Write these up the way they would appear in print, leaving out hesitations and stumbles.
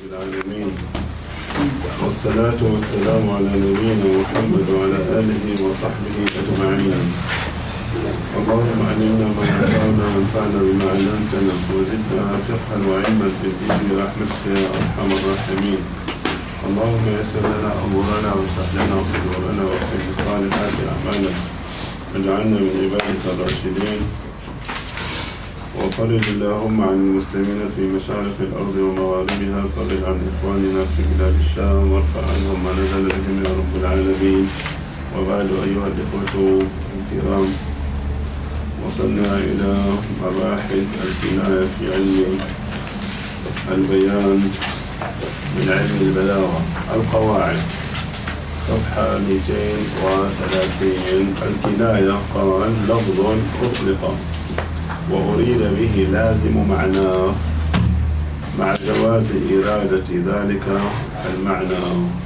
العالمين، والصلاة والسلام على نبينا محمد وعلى آله وصحبه أجمعين. اللهم علمنا ما ينفعنا وانفعنا بما علمتنا وزدنا فقها وعلما في الدين برحمتك يا أرحم الراحمين. اللهم يسر لنا أمورنا واشرح لنا صدورنا واغفر بالصالحات أعمالنا واجعلنا من عبادك الراشدين. وفرج اللهم عن المسلمين في مشارق الأرض ومغاربها، فرج عن إخواننا في بلاد الشام وارفع عنهم ما نزل بهم يا رب العالمين. وبعد أيها الإخوة الكرام، وصلنا إلى مباحث الكناية في علم البيان من علم البلاغة، القواعد، صفحة 230. الكناية قال: لفظ أطلق وأريد به لازم معناه مع جواز إرادة ذلك المعنى.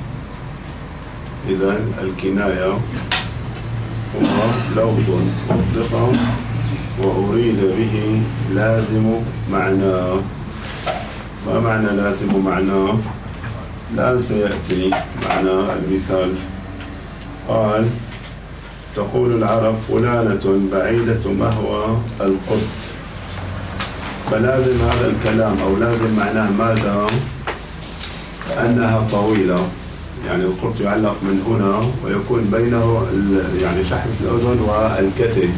إذن الكناية هو لفظ أطلق وأريد به لازم معناه. ما معنى لازم معناه؟ الآن سيأتي معنى المثال. قال: تقول العرب فلانة بعيدة مهوى القط، فلازم هذا الكلام أو لازم معناه ماذا؟ أنها طويلة، يعني القط يعلق من هنا ويكون بينه يعني شحمة الأذن والكتف،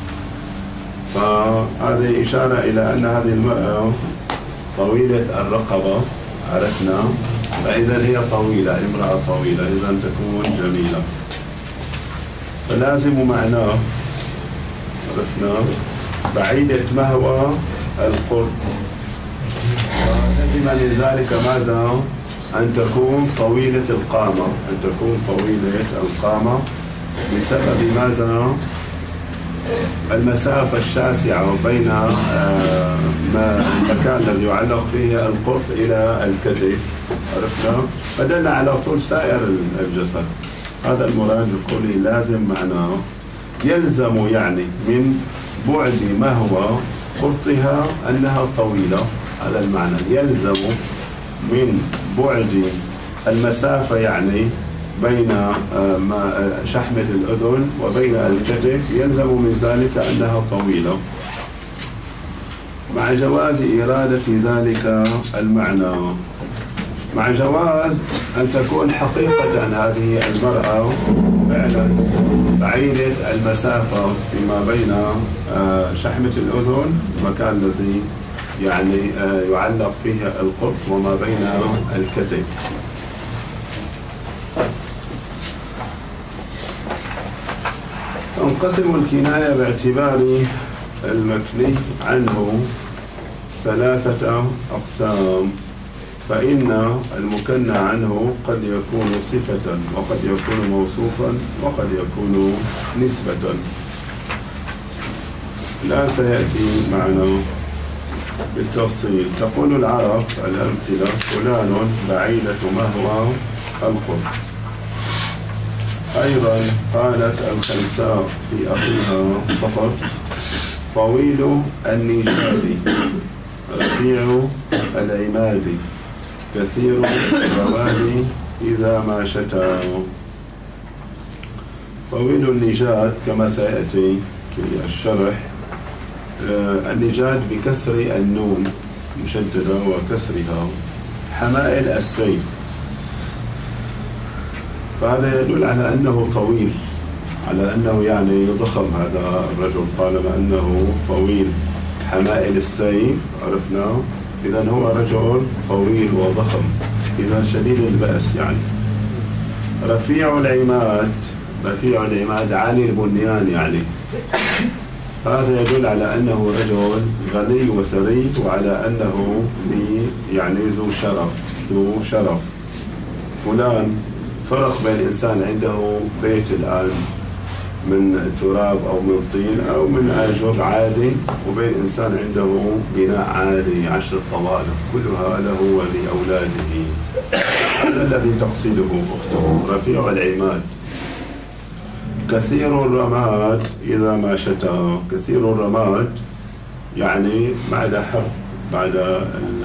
فهذه إشارة إلى أن هذه المرأة طويلة الرقبة، عرفنا، فإذا هي طويلة، امرأة طويلة، إذا تكون جميلة. فلازم معناه، عرفنا، بعيدة مهوى القرد، ولازم من ذلك ماذا؟ أن تكون طويلة القامة، أن تكون طويلة القامة بسبب ماذا؟ المسافة الشاسعة بين المكان الذي يعلق فيه القرد إلى الكتف، عرفنا، فدل على طول سائر الجسد. هذا المراد بقوله لازم معناه، يلزم يعني من بعد ما هو قرطها أنها طويلة، هذا المعنى. يلزم من بعد المسافة يعني بين شحمة الأذن وبين الكتف، يلزم من ذلك أنها طويلة مع جواز إرادة ذلك المعنى، مع جواز أن تكون حقيقة هذه المرأة فعلا بعيدة المسافة فيما بين شحمة الأذن، المكان الذي يعني يعلق فيه القط، وما بين الكتف. تنقسم الكناية باعتبار المكني عنه ثلاثة أقسام. فإن المكنى عنه قد يكون صفة، وقد يكون موصوفا، وقد يكون نسبة. لا سيأتي معنا بالتفصيل. تقول العرب الأمثلة: فلان بعيدة مهوى القط. أيضا قالت الخنساء في أخيها صفر: طويل النجاد، رفيع العماد، كثير الرواد إذا ما شتى. طويل النجاد كما سيأتي في الشرح، النجاد بكسر النون مشددة وكسرها، حمائل السيف، فهذا يدل على أنه طويل، على أنه يعني ضخم هذا الرجل طالما أنه طويل. حمائل السيف، عرفنا، إذن هو رجل طويل وضخم، إذن شديد البأس يعني. رفيع العماد، رفيع العماد عالي البنيان يعني، هذا يدل على أنه رجل غني وثري، وعلى أنه يعني ذو شرف. فلان فرق بين إنسان عنده بيت الآن من تراب أو من طين أو من آجر عادي، وبين إنسان عنده بناء عالي 10 طوابق، كلها له ولأولاده. هذا الذي تقصده أخته. رفيع العماد. كثير الرماد إذا ما شتى. كثير الرماد يعني بعد حرب بعد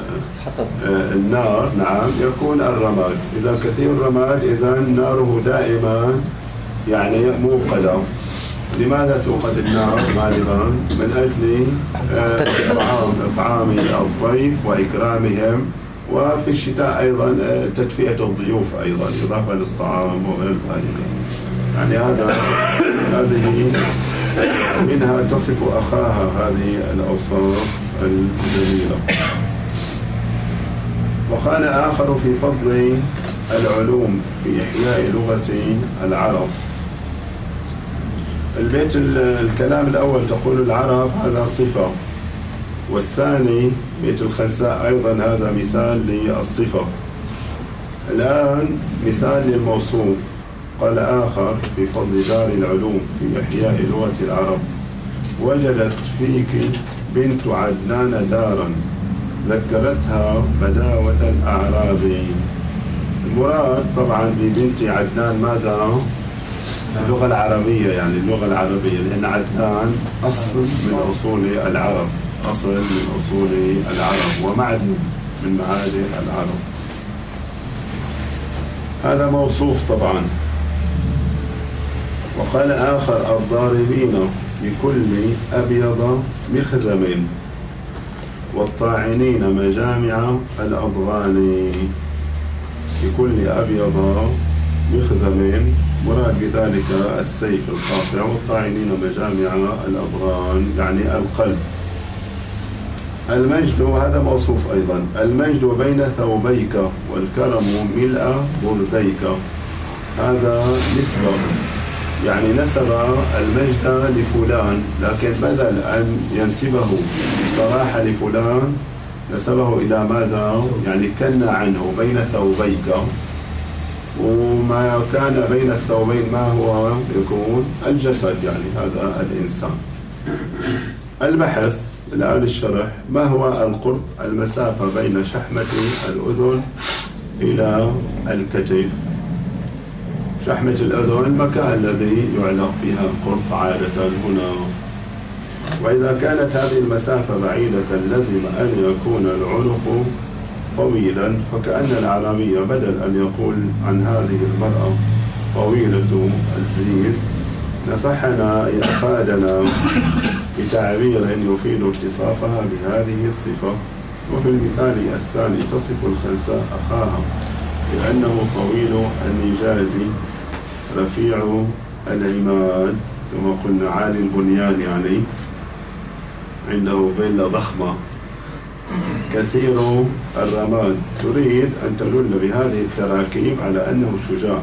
النار نعم يكون الرماد. إذا كثير الرماد إذا ناره دائما يعني موقدة. لماذا توقد النار غالبا؟ من أجل إطعام الضيف وإكرامهم، وفي الشتاء أيضا تدفئة الضيوف أيضا إضافة للطعام وغير ذلك. يعني هذه منها تصف أخاها هذه الأوصاف الجميلة. وقال آخر في فضل العلوم في إحياء لغة العرب. البيت الكلام الأول تقول العرب هذا صفة، والثاني بيت الخزاء أيضا هذا مثال للصفة. الآن مثال للموصوف. قال آخر في فضل دار العلوم في إحياء لغة العرب: وجدت فيك بنت عدنان دارا ذكرتها بداوة الأعراب. المراد طبعا ببنت عدنان ماذا؟ اللغة العربية، يعني اللغة العربية، لأن عدنان أصل من أصول العرب، أصل من أصول العرب ومعدن من معادن العرب. هذا موصوف طبعا. وقال آخر: الضاربين بكل أبيض مخزم والطاعنين مجامع الأضغان. بكل أبيض مخزم مراد بذلك السيف القاطع، والطاعنين مجامع الأضغان يعني القلب. المجد هذا موصوف أيضا. المجد بين ثوبيك والكرم ملء برديك. هذا نسبة، يعني نسب المجد لفلان، لكن بدل أن ينسبه بصراحة لفلان نسبه إلى ماذا؟ يعني كنى عنه بين ثوبيك. وما كان بين الثوبين ما هو يكون؟ الجسد، يعني هذا الإنسان. البحث الآن الشرح: ما هو القرط؟ المسافة بين شحمة الأذن إلى الكتف. شحمة الأذن المكان الذي يعلق فيها القرط عادة هنا. وإذا كانت هذه المسافة بعيدة لزم أن يكون العنق طويلا، فكأن العربية بدل أن يقول عن هذه المرأة طويلة الجلد نفحنا أفادنا بتعبير يفيد اتصافها بهذه الصفة. وفي المثال الثاني تصف الخنساء أخاها لأنه طويل النجاد رفيع العماد، كما قلنا عالي البنيان، يعني عنده فيلا ضخمة، كثير الرماد. تريد أن تدل بهذه التراكيب على أنه شجاع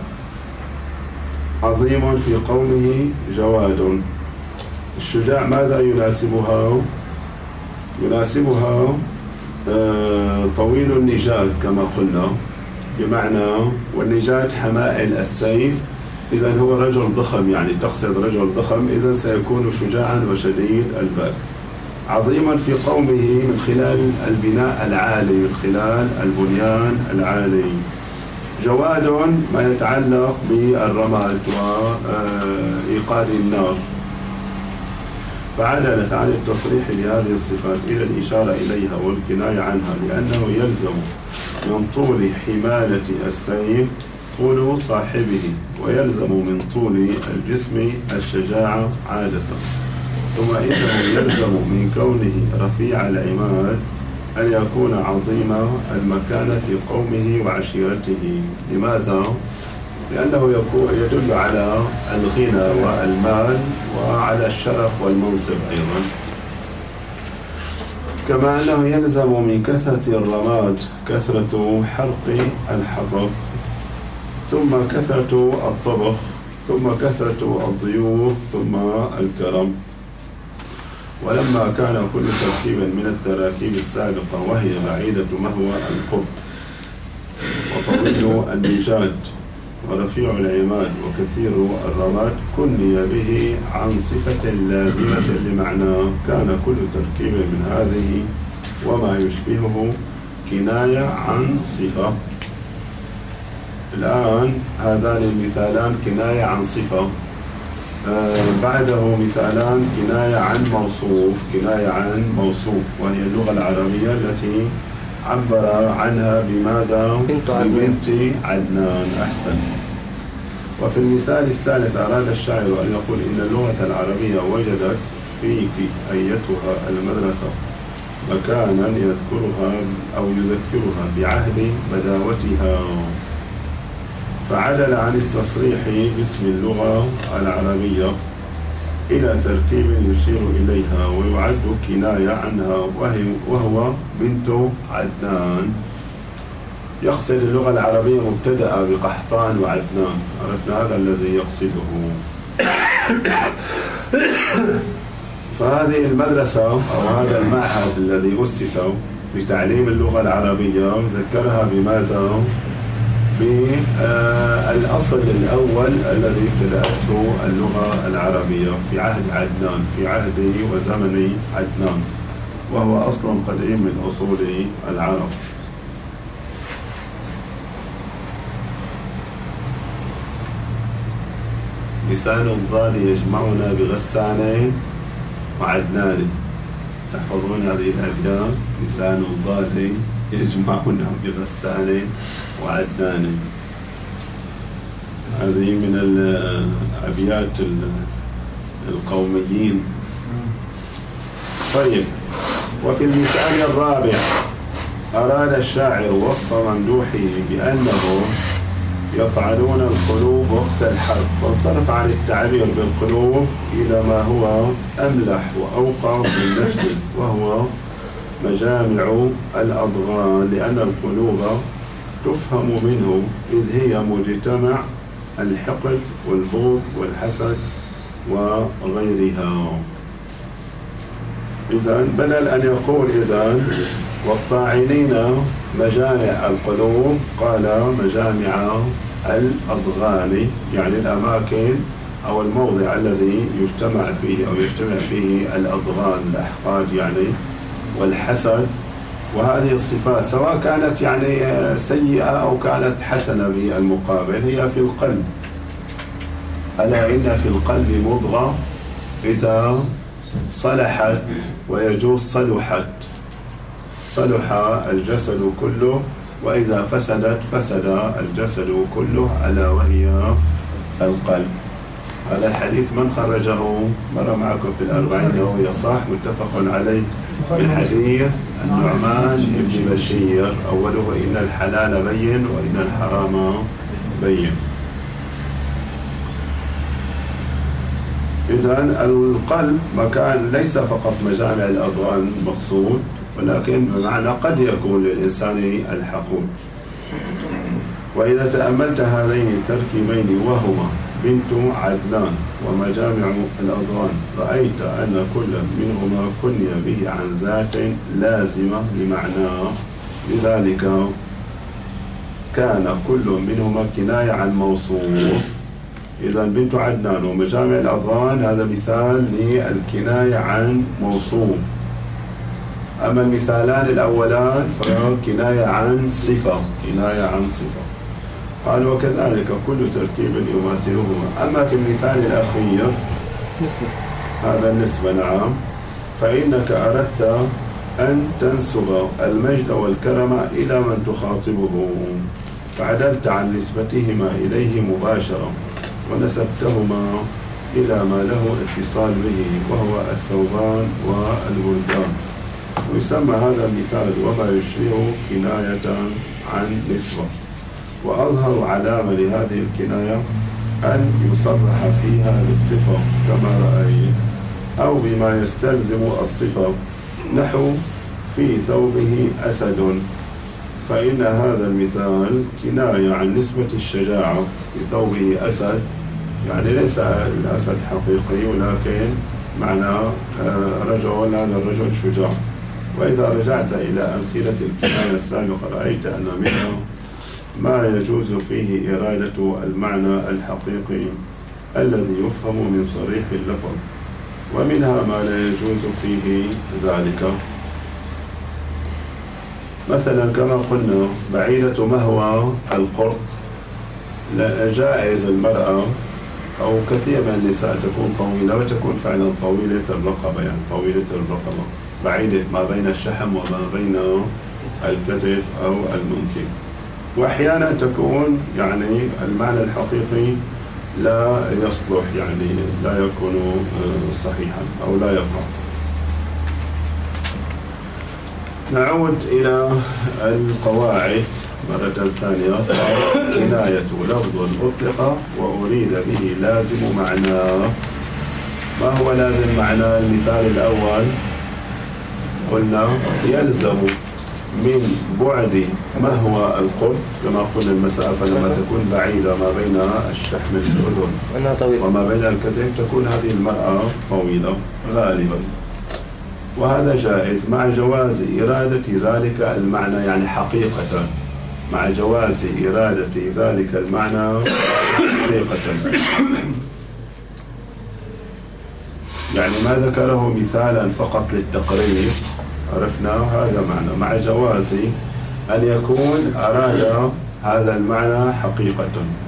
عظيم في قومه جواد. الشجاع ماذا يناسبها؟ يناسبها طويل النجاد كما قلنا، بمعنى والنجاد حمائل السيف. إذن هو رجل ضخم، يعني تقصد رجل ضخم، إذن سيكون شجاعا وشديد البأس. عظيما في قومه من خلال البناء العالي، من خلال البنيان العالي. جواد ما يتعلق بالرماد وإيقاد النار. فعدلت عن التصريح لهذه الصفات إلى الإشارة إليها والكناية عنها، لأنه يلزم من طول حمالة السيف طول صاحبه، ويلزم من طول الجسم الشجاعة عادة. ثم إنه يلزم من كونه رفيع العماد أن يكون عظيم المكان في قومه وعشيرته. لماذا؟ لأنه يدل على الغنى والمال وعلى الشرف والمنصب أيضا. كما أنه يلزم من كثرة الرماد كثرة حرق الحطب، ثم كثرة الطبخ، ثم كثرة الضيوف، ثم الكرم. ولما كان كل تركيب من التراكيب السابقة وهي بعيدة مهوى القرط وطويل النجاد ورفيع العماد وكثير الرماد كني به عن صفة لازمة لمعنى، كان كل تركيب من هذه وما يشبهه كناية عن صفة. الآن هذان المثالان كناية عن صفة. بعده مثالان كناية عن موصوف وهي اللغة العربية التي عبر عنها بماذا؟ ببنت عدنان. أحسن. وفي المثال الثالث أراد الشاعر أن يقول إن اللغة العربية وجدت فيك أيتها المدرسة مكانا يذكرها بعهد بداوتها، فعدل عن التصريح باسم اللغة العربية إلى تركيب يشير إليها ويعد كناية عنها وهو بنت عدنان. يقصد اللغة العربية مبتدأة بقحطان وعدنان، عرفنا هذا الذي يقصده. فهذه المدرسة أو هذا المعهد الذي أسس لتعليم اللغة العربية ذكرها بماذا؟ بالأصل الأول الذي ابتدأته اللغة العربية في عهد عدنان، في عهد وزمن عدنان، وهو أصل قديم من أصول العرب. لسان الضاد يجمعنا بغسان وعدنان. تحفظون هذه الأبيات؟ لسان الضاد يجمعنا بغسان وعدنان. هذه من الأبيات القوميين. طيب، وفي المثال الرابع أراد الشاعر وصف ممدوحه بأنه يطعنون القلوب وقت الحرب، فانصرف عن التعبير بالقلوب إلى ما هو أملح وأوقع في النفس وهو مجامع الأضغان، لأن القلوب تفهم منه إذ هي مجتمع الحقد والبغض والحسد وغيرها. إذن بدل أن يقول إذن والطاعنين مجامع القلوب قال مجامع الأضغان، يعني الأماكن أو الموضع الذي يجتمع فيه الأضغان، الأحقاد يعني والحسد. وهذه الصفات سواء كانت يعني سيئة أو كانت حسنة بالمقابل هي في القلب. ألا إن في القلب مضغة إذا صلحت ويجوز صلح الجسد كله، وإذا فسدت فسد الجسد كله، ألا وهي القلب. هذا الحديث من خرجه؟ مر معكم في الأربعين وهو صح متفق عليه من حديث النعمان بن بشير، أوله إن الحلال بين وإن الحرام بين. إذن القلب مكان ليس فقط مجامع الأضغان مقصود، ولكن بمعنى قد يكون للإنسان الحقود. وإذا تأملت هذين التركيبين وهما بنت عدنان ومجامع الأضغان رأيت أن كل منهما كني به عن ذات لازمة لمعناه، لذلك كان كل منهما كناية عن موصوف. إذا بنت عدنان ومجامع الأضغان هذا مثال للكناية عن موصوف. أما المثالان الأولان فكناية عن صفة، قال وكذلك كل تركيب يماثلهما. أما في المثال الأخير هذا النسبة نعم، فإنك أردت أن تنسب المجد والكرم إلى من تخاطبه، فعدلت عن نسبتهما إليه مباشرة ونسبتهما إلى ما له اتصال به وهو الثوبان والبلدان. ويسمى هذا المثال وما يشبه كناية عن نسبة. وأظهر علامة لهذه الكناية أن يصرح فيها بالصفة كما رأيت أو بما يستلزم الصفة، نحو في ثوبه أسد، فإن هذا المثال كناية عن نسبة الشجاعة. في ثوبه أسد يعني ليس الأسد حقيقي ولكن معنى رجل، هذا الرجل شجاع. وإذا رجعت إلى أمثلة الكناية السابقة رأيت أن منها ما يجوز فيه إرادة المعنى الحقيقي الذي يفهم من صريح اللفظ، ومنها ما لا يجوز فيه ذلك. مثلا كما قلنا بعيدة مهوى القرط، لا جائز المرأة أو كثير من النساء تكون طويلة وتكون فعلا طويلة الرقبة، يعني طويلة الرقبة بعيدة ما بين الشحم وما بين الكتف أو المنكب. وأحيانا تكون يعني المعنى الحقيقي لا يصلح، يعني لا يكون صحيحا أو لا يقع. نعود إلى القواعد مرة ثانية. كناية لفظ أطلق وأريد به لازم معناه. ما هو لازم معناه؟ المثال الأول قلنا يلزم من بعد ما هو القرب، كما قلنا المسافة لما تكون بعيدة ما بين الشحم الأذن وما بين الكتف تكون هذه المرأة طويلة غالبا، وهذا جائز مع جواز إرادة ذلك المعنى، يعني حقيقة مع جواز إرادة ذلك المعنى حقيقة. يعني ما ذكره مثالا فقط للتقريب عرفنا هذا معنى، مع جواز أن يكون أراد هذا المعنى حقيقة.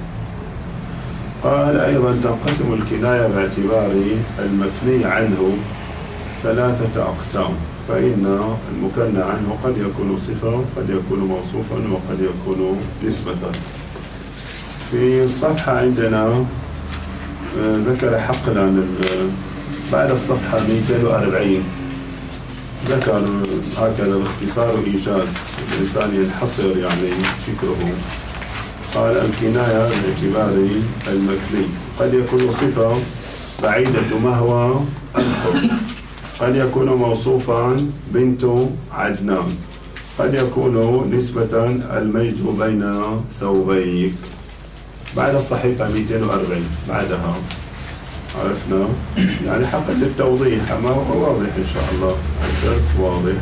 قال أيضا تنقسم الكناية باعتبار المكني عنه ثلاثة أقسام، فإن المكنى عنه قد يكون صفة وقد يكون موصوفا وقد يكون نسبة. في الصفحة عندنا ذكر حقلا بعد الصفحة 240 ذكر هكذا باختصار إيجاز الإنسان ينحصر يعني فكره. قال الكناية باعتبار المكني قد يكون صفة بعيدة ما هو الخط، قد يكون موصوفا بنت عدنان، قد يكون نسبة المجد بين ثوبيك. بعد الصحيفة 240 بعدها عرفنا يعني حقا للتوضيح، ما هو واضح إن شاء الله الدرس واضح.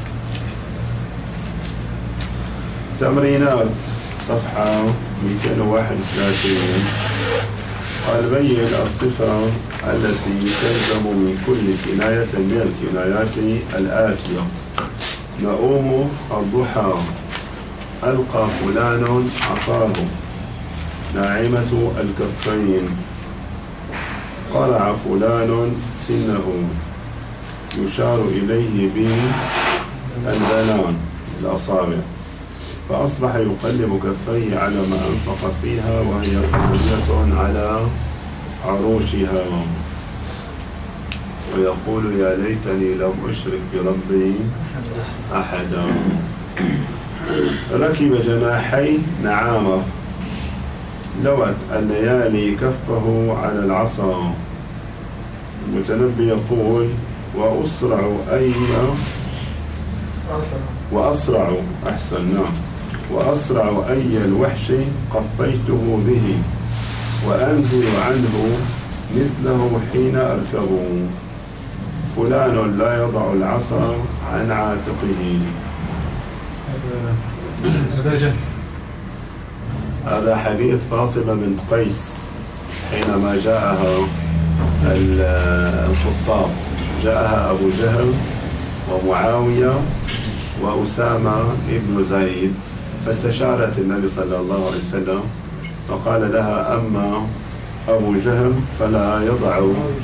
تمرينات صفحة 231. قال بين الصفة التي تلزم من كل كناية من الكنايات الآتية: نؤوم الضحى، ألقى فلان عصاه، ناعمة الكفين، قرع فلان سنه، يشار إليه بالبنان الأصابع، فأصبح يقلب كفيه على ما أنفق فيها وهي خالية على عروشها، ويقول يا ليتني لم أشرك بربي أحدا. ركب جناحي نعامة، لوت الليالي كفه على العصا. المتنبي يقول وأسرع أي الوحش قفيته به، وأنزل عنه مثله حين أركب، فلان لا يضع العصا عن عاتقه. هذا حديث فاطمة بنت قيس حينما جاءها الخطاب، جاءها أبو جهل ومعاوية وأسامة ابن زيد، فاستشارت النبي صلى الله عليه وسلم فقال لها أما أبو جهل فلا يضع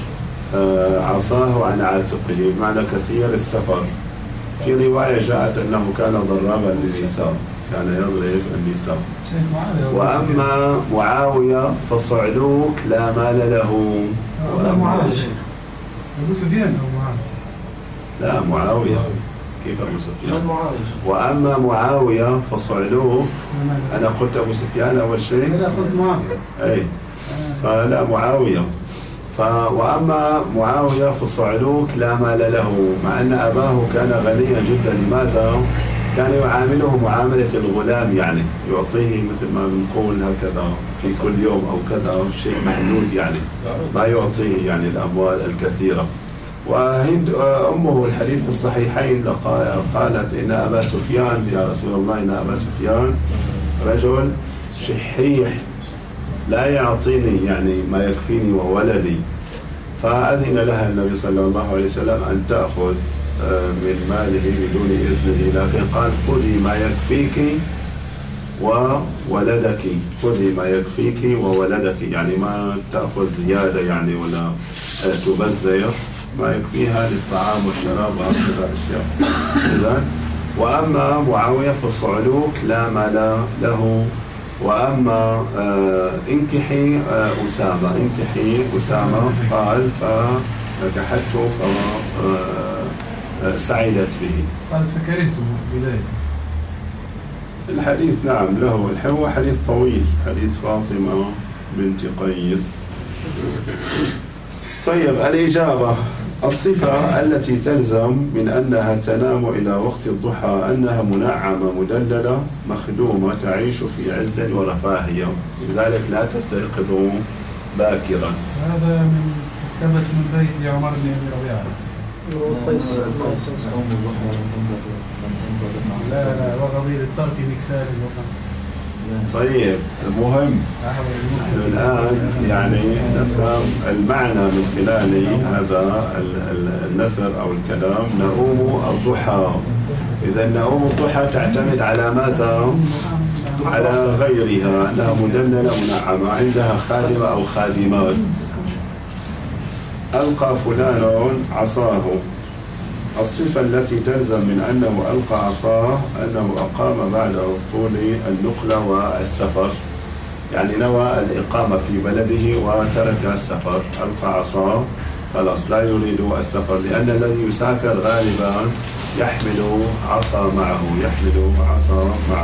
عصاه عن عاتقه، بمعنى كثير السفر. في رواية جاءت أنه كان ضرابا للنساء، كان يضرب النساء. وأما معاوية فصعلوك لا مال له. أبو سفيان أو معاوية؟ لا معاوية. كيف أبو سفيان؟ وأما معاوية فصعلوك. أنا قلت أبو سفيان أول شيء؟ لا قلت معاوية. أي فلا معاوية. وأما معاوية فصعلوك لا مال له، مع أن أباه كان غنيا جدا. لماذا؟ كان يعامله معاملة الغلام، يعني يعطيه مثل ما بنقول هكذا في كل يوم أو كذا شيء محدود، يعني ما يعطيه يعني الأموال الكثيرة. وهند أمه الحديث في الصحيحين قالت إن أبا سفيان يا رسول الله إن أبا سفيان رجل شحيح لا يعطيني يعني ما يكفيني وولدي، فأذن لها النبي صلى الله عليه وسلم أن تأخذ من ماله بدون إذنه، لكن قال خذي ما يكفيك وولدك، خذي ما يكفيك وولدك، يعني ما تأخذ زيادة يعني ولا تبذر، ما يكفيها للطعام والشراب وهكذا أشياء. إذن وأما معاوية فصعلوك لا مال له. وأما انكحي أسامة قال فنكحته فسعدت به. قال فكرهته بداية الحديث نعم له، هو حديث طويل، حديث فاطمة بنت قيس. طيب الإجابة: الصفة التي تلزم من أنها تنام إلى وقت الضحى أنها منعمة مدللة مخدومة تعيش في عز ورفاهية، لذلك لا تستيقظ باكرا. هذا من اقتبس من بيت عمر بن أبي ربيعة. لا وغضير الترك مكسال صحيح. المهم نحن الآن يعني نفهم المعنى من خلال هذا النثر أو الكلام. نؤوم الضحى، إذا نؤوم الضحى تعتمد على ماذا؟ على غيرها، أنها مدللة منعمة، عندها خادمة أو خادمات. ألقى فلان عصاه، الصفة التي تلزم من أنه ألقى عصاه أنه أقام بعد طول النقلة والسفر، يعني نوى الإقامة في بلده وترك السفر. ألقى عصاه خلاص لا يريد السفر، لأن الذي يسافر غالبا يحمل عصا معه.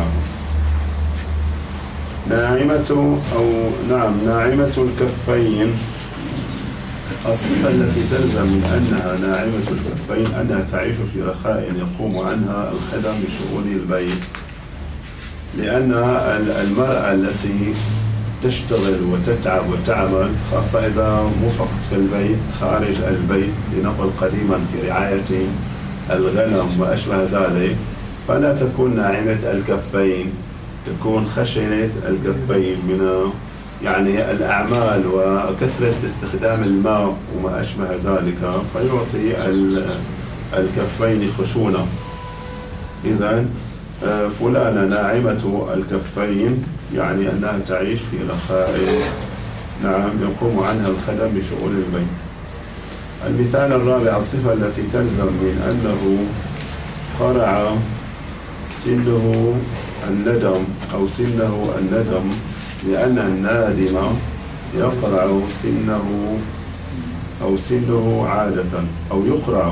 ناعمة الكفين، الصفة التي تلزم من أنها ناعمة الكفين أنها تعيش في رخاء يقوم عنها الخدم بشؤون البيت، لأن المرأة التي تشتغل وتتعب وتعمل، خاصة إذا مو فقط في البيت، خارج البيت، لنقل قديما في رعاية الغنم وما أشبه ذلك، فلا تكون ناعمة الكفين، تكون خشنة الكفين من يعني الأعمال وكثرة استخدام الماء وما أشبه ذلك، فيعطي الكفين خشونة. إذن فلانة ناعمة الكفين يعني أنها تعيش في رخاء، نعم، يقوم عنها الخدم بشؤون البيت. المثال الرابع: الصفة التي تلزم من أنه قرع سنه الندم أو سنه الندم، لأن النادم يقرع سنه أو سنه عادة، أو يقرع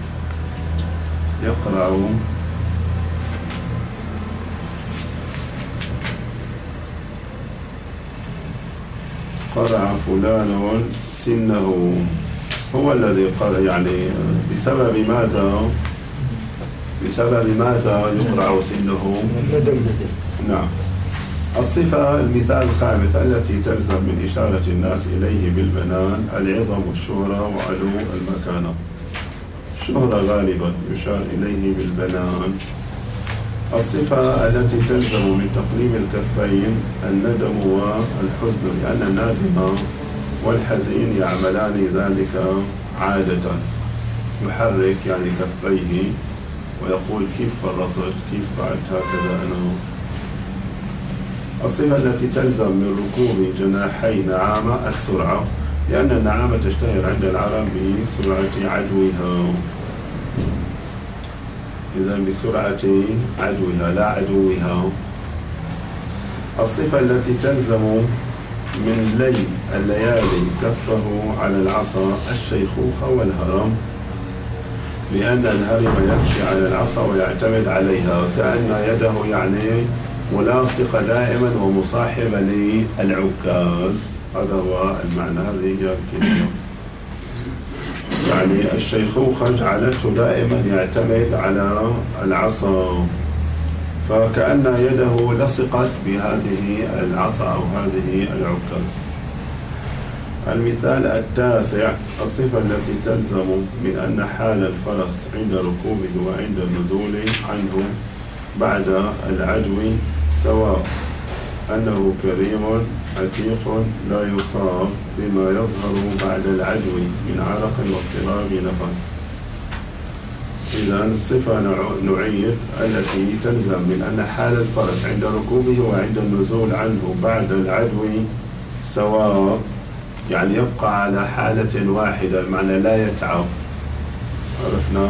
قرع فلان سنه، هو الذي قرع، يعني بسبب ماذا يقرع سنه؟ نعم. الصفة المثال الخامس التي تلزم من إشارة الناس إليه بالبنان: العظم والشهرة وعلو المكانة. الشهرة غالبا يشار إليه بالبنان. الصفة التي تلزم من تقليم الكفين: الندم والحزن، لأن النادم والحزين يعملان ذلك عادة، يحرك يعني كفيه ويقول كيف فرطت، كيف فعلت هكذا أنا. الصفة التي تلزم من ركوب جناحي نعامة: السرعة، لأن النعامة تشتهر عند العرب بسرعة عدوها، إذا بسرعة عدوها لا عدوها. الصفة التي تلزم من الليالي كفه على العصا: الشيخوخة والهرم، لأن الهرم يمشي على العصا ويعتمد عليها، كأن يده يعني ملاصقة دائما ومصاحبة للعكاز. هذا هو المعنى، هذه هي الكلمة. يعني الشيخوخة جعلته دائما يعتمد على العصا، فكأن يده لصقت بهذه العصا أو هذه العكاز. المثال التاسع: الصفة التي تلزم من أن حال الفرس عند ركوبه وعند النزول عنه بعد العدو سواء، أنه كريم عتيق لا يصاب بما يظهر بعد العدو من عرق واضطراب نفس. إذا الصفة نعيد التي تلزم من أن حال الفرس عند ركوبه وعند النزول عنه بعد العدو سواء، يعني يبقى على حالة واحدة، معنى لا يتعب. عرفنا؟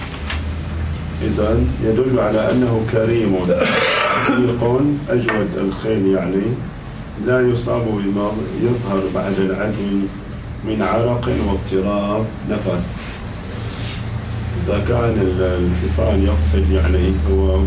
إذن يدل على أنه كريم رفيق أجود الخيل، يعني لا يصاب بما يظهر بعد العدو من عرق واضطراب نفس. إذا كان الحصان يقصد يعني هو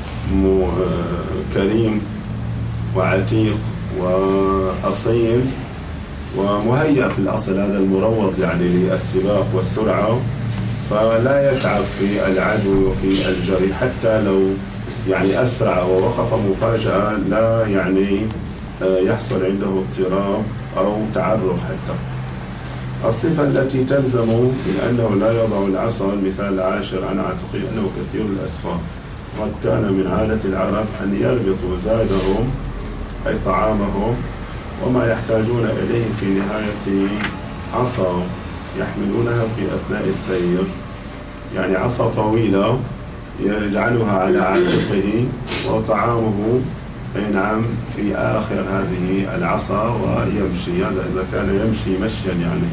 كريم وعتيق وأصيل ومهيأ في الأصل، هذا المروض يعني للسباق والسرعة، فلا يتعب في العدو وفي الجري، حتى لو يعني أسرع ووقف مفاجأة لا يعني يحصل عنده اضطراب أو تعرق حتى. الصفة التي تلزم من أنه لا يضع العصا، المثال العاشر عن عاتقه أنه كثير الأسفار، قد كان من عادة العرب أن يربطوا زادهم أي طعامهم وما يحتاجون إليه في نهاية عصا يحملونها في أثناء السير، يعني عصا طويلة يجعلها على عاتقه وطعامه نعم في آخر هذه العصا ويمشي. هذا إذا كان يمشي مشيا يعني.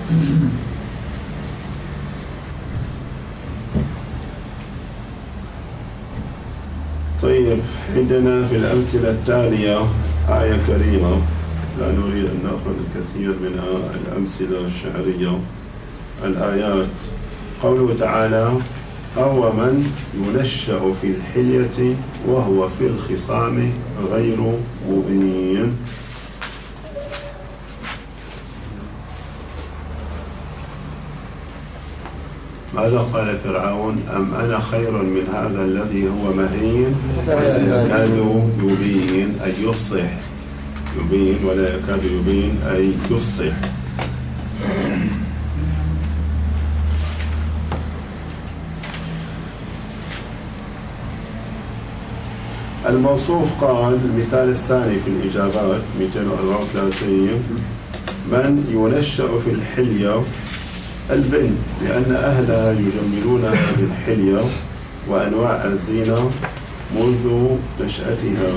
طيب، عندنا في الأمثلة التالية آية كريمة، لا نريد أن نأخذ الكثير من الأمثلة الشعرية. الآيات قوله تعالى: أو من ينشأ في الحلية وهو في الخصام غير مبين. ماذا قال فرعون؟ أم أنا خير من هذا الذي هو مهين ولا يكاد يبين، أي يفصح. يبين ولا يكاد يبين أي يفصح. الموصوف قال المثال الثاني في الإجابات 234: من ينشأ في الحلية البنت، لأن أهلها يجملونها بالحلية وأنواع الزينة منذ نشأتها.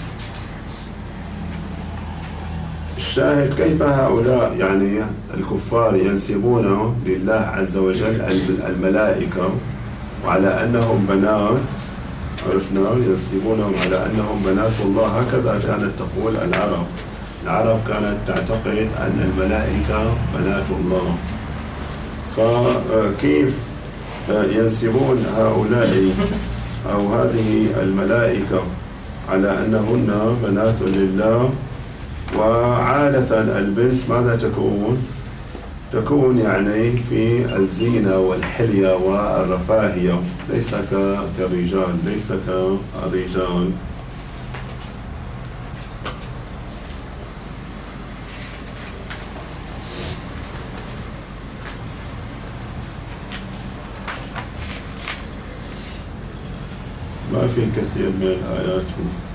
الشاهد كيف هؤلاء يعني الكفار ينسبون لله عز وجل الملائكة وعلى أنهم بنات. عرفنا ينسبونهم على أنهم بنات الله. هكذا كانت تقول العرب كانت تعتقد أن الملائكة بنات الله. فكيف ينسبون هؤلاء أو هذه الملائكة على أنهن بنات لله؟ وعادة البنت ماذا تكون؟ تكون يعني في الزينة والحلية والرفاهية، ليس كالرجال، ليس كالرجال. ما في الكثير من الآيات.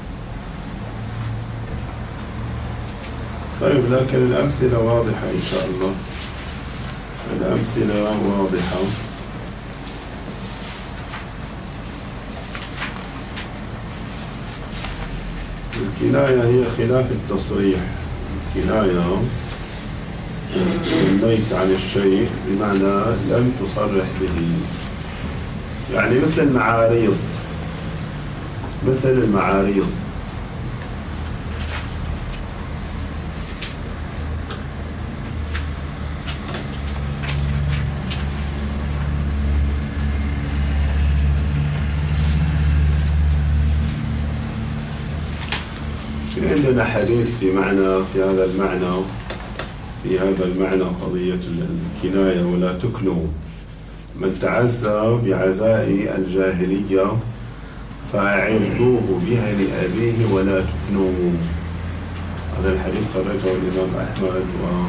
طيب، لكن الأمثلة واضحة إن شاء الله. الأمثلة واضحة. الكناية هي خلاف التصريح. الكناية كنيت عن الشيء بمعنى لم تصرح به، يعني مثل المعاريض. عندنا حديث في هذا المعنى قضية الكناية: ولا تكنوا من تعزى بعزاء الجاهلية فأعرضوه بها لأبيه ولا تكنوا. هذا الحديث خرجه الإمام أحمد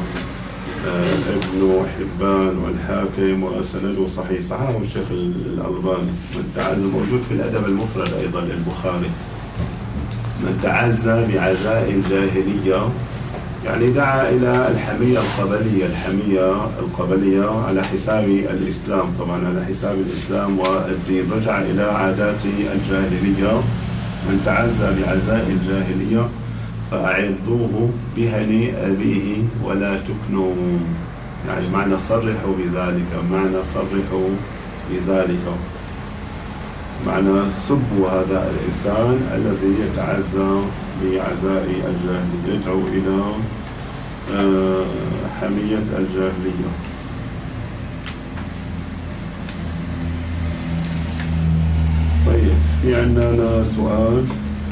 وابن حبان والحاكم وسنده صحيح، صححه الشيخ الألباني. من تعزى موجود في الأدب المفرد أيضا للبخاري: من تعزى بعزاء الجاهلية يعني دعا إلى الحمية القبلية على حساب الإسلام، طبعا على حساب الإسلام والدين. رجع إلى عادات الجاهلية، من تعزى بعزاء الجاهلية فأعظوه بهني أبيه ولا تكنوا، يعني معنى صرحوا بذلك، معنى سبوا هذا الإنسان الذي يتعزى بعزاء الجاهلية، يدعو إلى حمية الجاهلية. طيب، في عندنا سؤال.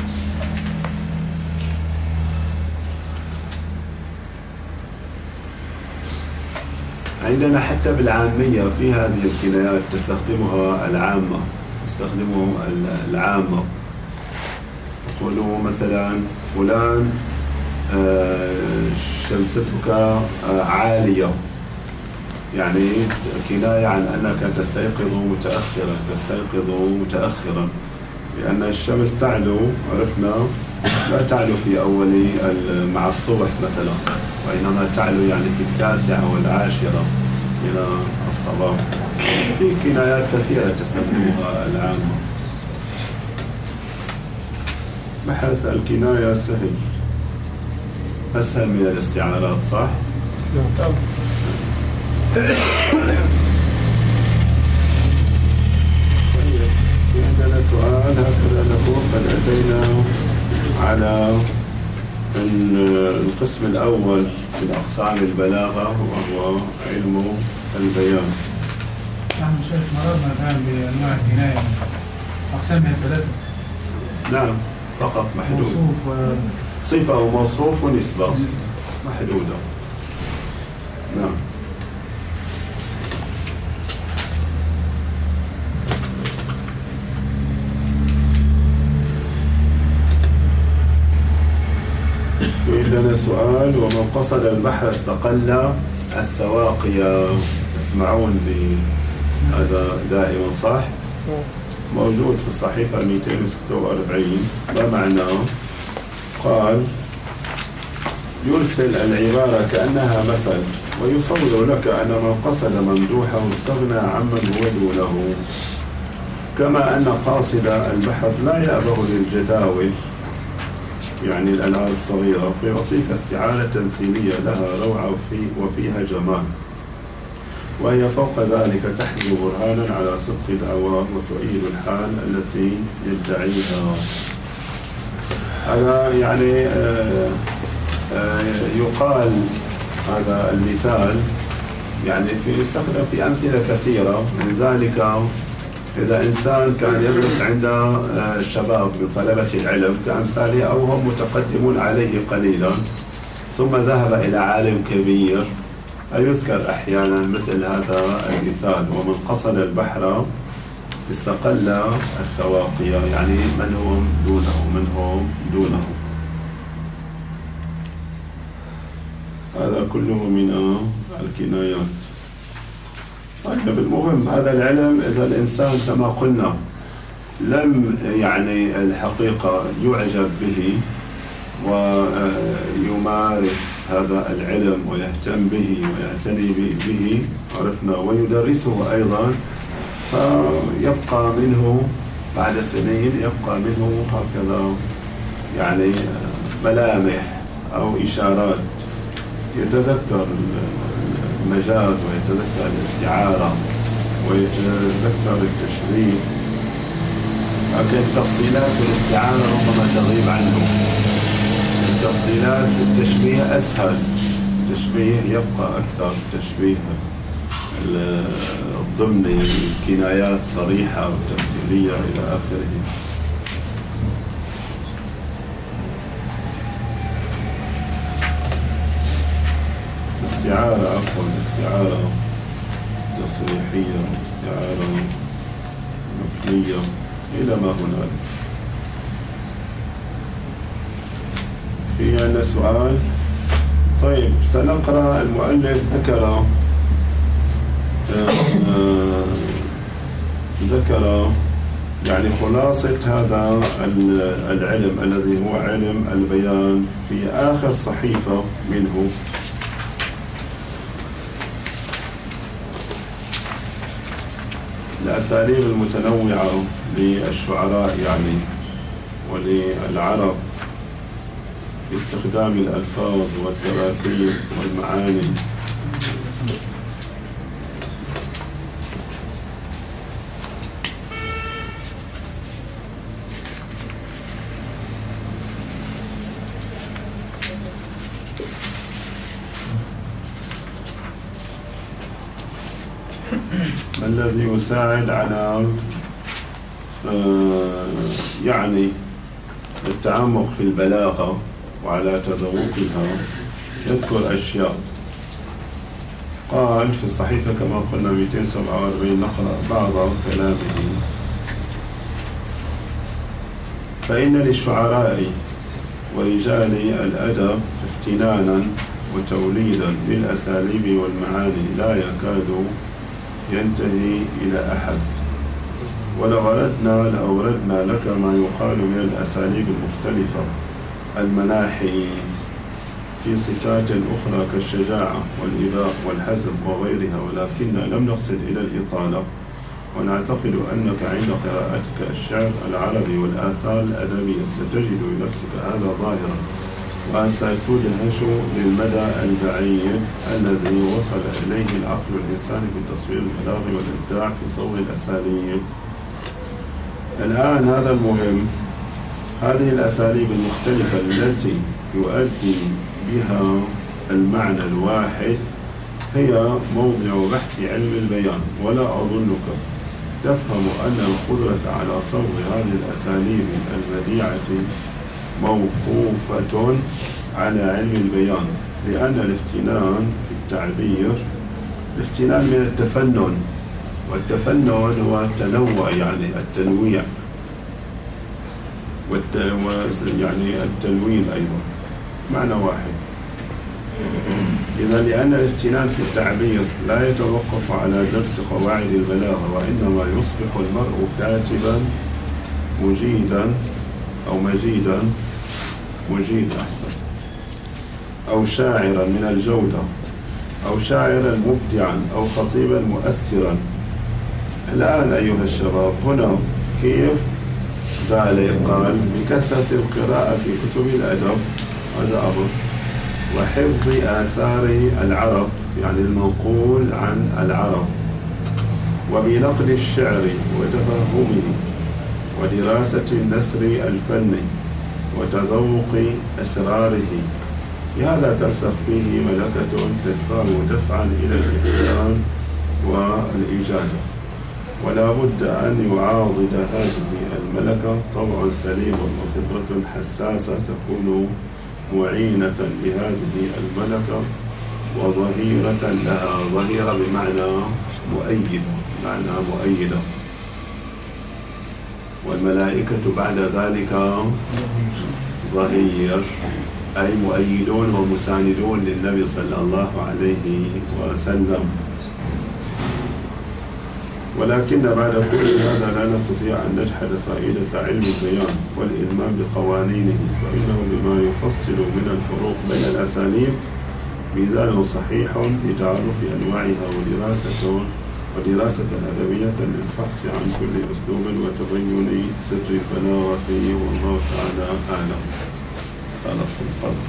عندنا حتى بالعامية في هذه الكنايات تستخدمها العامة، يقولوا مثلا فلان شمستك عالية، يعني كناية عن أنك تستيقظ متأخرا، لأن الشمس تعلو، عرفنا، لا تعلو في أول مع الصبح مثلا، وإنما تعلو يعني في 9 والعاشرة إلى الصباح. في كنايات كثيرة تستخدمها العامة. بحث الكناية أسهل من الاستعارات، صح؟ نعم. في عندنا سؤال هكذا نقول: قد أتينا على القسم الأول من أقسام البلاغة، وهو علم البيان. نحن شيخ مررنا الآن بأنواع الكناية، أقسامها 3. نعم، فقط محدود. موصوف صفة وموصوف ونسبة محدودة. نعم. في لنا سؤال: ومن قصد البحر استقل السواقية. تسمعون بهذا دائما، صح؟ موجود في الصحيفة 246. ما معناه؟ قال: يرسل العبارة كأنها مثل، ويصور لك أن من قصد ممدوحه استغنى عمن هو دونه، كما أن قاصد البحر لا يأبه للجداول، يعني الأنهار الصغيرة، فيعطيك استعارة تمثيلية لها روعة وفيها جمال، وهي فوق ذلك تحمل برهانا على صدق دعواه وتؤيد الحال التي يدعيها. هذا يعني يقال هذا المثال، يعني يستخدم في أمثلة كثيرة. من ذلك إذا إنسان كان يدرس عند شباب من طلبة العلم كأمثاله، أو هم متقدمون عليه قليلا، ثم ذهب إلى عالم كبير، فيذكر أحيانا مثل هذا المثال: ومن قصد البحر استقل السواقية، يعني من هم دونه. هذا كله من الكنايات. طيب، المهم هذا العلم، إذا الإنسان كما قلنا لم يعني الحقيقة يعجب به ويمارس هذا العلم ويهتم به ويعتني به، عرفنا، ويدرسه أيضا، فيبقى منه بعد سنين يبقى منه هكذا يعني ملامح أو إشارات، يتذكر المجاز ويتذكر الاستعارة ويتذكر التشبيه، لكن التفصيلات في الاستعارة ربما تغيب عنه. التفصيلات في التشبيه أسهل، التشبيه يبقى أكثر، تشبيه ضمني، كنايات صريحة وتمثيلية إلى آخره. استعارة تصريحية، استعارة مبنية، إلى ما هنالك. في عندنا سؤال. طيب، سنقرأ. المؤلف ذكر يعني خلاصة هذا العلم الذي هو علم البيان في آخر صحيفة منه. الأساليب المتنوعة للشعراء يعني وللعرب باستخدام الألفاظ والتراكيب والمعاني. الذي يساعد على يعني التعمق في البلاغة وعلى تذوقها. يذكر أشياء قال في الصحيفة كما قلنا 247 نقرأ بعض كلامه. فإن للشعراء ورجال الأدب افتنانا وتوليدا للأساليب والمعاني لا يكاد ينتهي إلى أحد، ولو أردنا لأوردنا لك ما يقال من الأساليب المختلفة المناحي في صفات أخرى كالشجاعة والإباء والحزم وغيرها، ولكننا لم نقصد إلى الإطالة، ونعتقد أنك عند قراءتك الشعر العربي والآثار الأدبية ستجد لنفسك هذا ظاهرا، وستدهش للمدى البعيد الذي وصل إليه العقل الإنساني في التصوير البلاغي والإبداع في صوغ الأساليب. الآن هذا المهم، هذه الأساليب المختلفة التي يؤدي بها المعنى الواحد هي موضع بحث علم البيان، ولا أظنك تفهم أن القدرة على صوغ هذه الأساليب البديعة موقوفة على علم البيان، لأن الافتنان في التعبير الافتنان من التفنن، والتفنن هو التنوع يعني التنويع يعني التلوين أيضا معنى واحد. إذا لأن الافتنان في التعبير لا يتوقف على درس قواعد البلاغة، وإنما يصبح المرء كاتبا مجيدا أو مجيدا مجيد أحسن، أو شاعرا من الجودة، أو شاعرا مبدعا، أو خطيبا مؤثرا. الآن أيها الشباب هنا كيف ذلك؟ قال بكثرة القراءة في كتب الأدب، هذا أمر، وحفظ آثار العرب يعني المنقول عن العرب، وبنقل الشعر وتفهمه، ودراسة النثر الفني وتذوق أسراره. بهذا ترسخ فيه ملكة تدفعه دفعا إلى الإحسان والإجادة، ولا بد أن يعاضد هذه الملكة طبع سليم وفطرة حساسة تكون معينة لهذه الملكة وظهيرة لها. ظهيرة بمعنى مؤيدة، والملائكة بعد ذلك ظهير، أي مؤيدون ومساندون للنبي صلى الله عليه وسلم. ولكن بعد كل هذا لا نستطيع أن نجحد فائدة علم البيان والإلمام بقوانينه، فإنه بما يفصل من الفروق بين الأساليب ميزان صحيح لتعرف أنواعها ودراسة أدبية للفحص عن كل أسلوب وتبين سر البلاغة فيه، والله تعالى أعلم. خلاص القدر.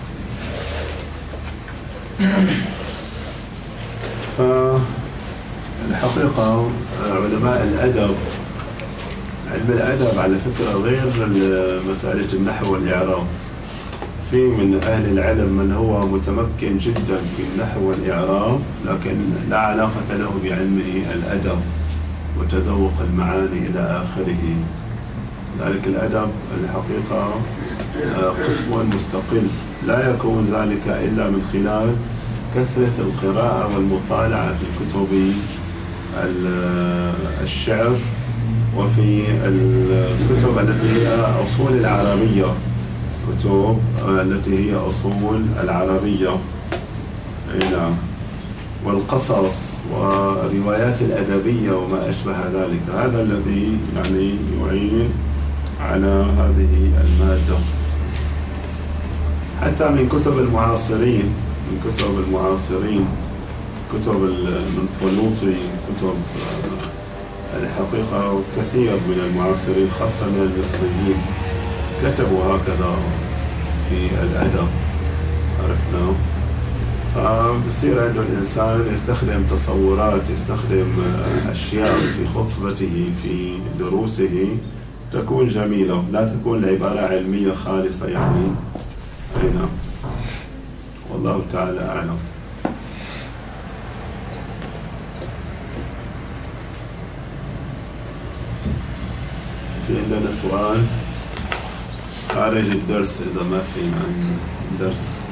فالحقيقة علماء الأدب، علم الأدب على فكرة غير مسألة النحو والإعراب. في من أهل العلم من هو متمكن جدا في النحو والإعراب لكن لا علاقة له بعلمه الأدب وتذوق المعاني إلى آخره. ذلك الأدب الحقيقة قسم مستقل، لا يكون ذلك إلا من خلال كثرة القراءة والمطالعة في كتب الشعر وفي الكتب التي هي أصول العربية، كتب التي هي أصول العربية. نعم. والقصص والروايات الأدبية وما أشبه ذلك. هذا الذي يعني يعين على هذه المادة. حتى من كتب المعاصرين، كتب المنفلوطي، كتب الحقيقة كثير من المعاصرين خاصة من المصريين كتبوا هكذا في الأدب، عرفنا. فبصير عنده الإنسان يستخدم تصورات، يستخدم أشياء في خطبته في دروسه تكون جميلة، لا تكون العبارة علمية خالصة يعني. هنا والله تعالى أعلم. في عندنا سؤال خارج الدرس إذا ما في درس.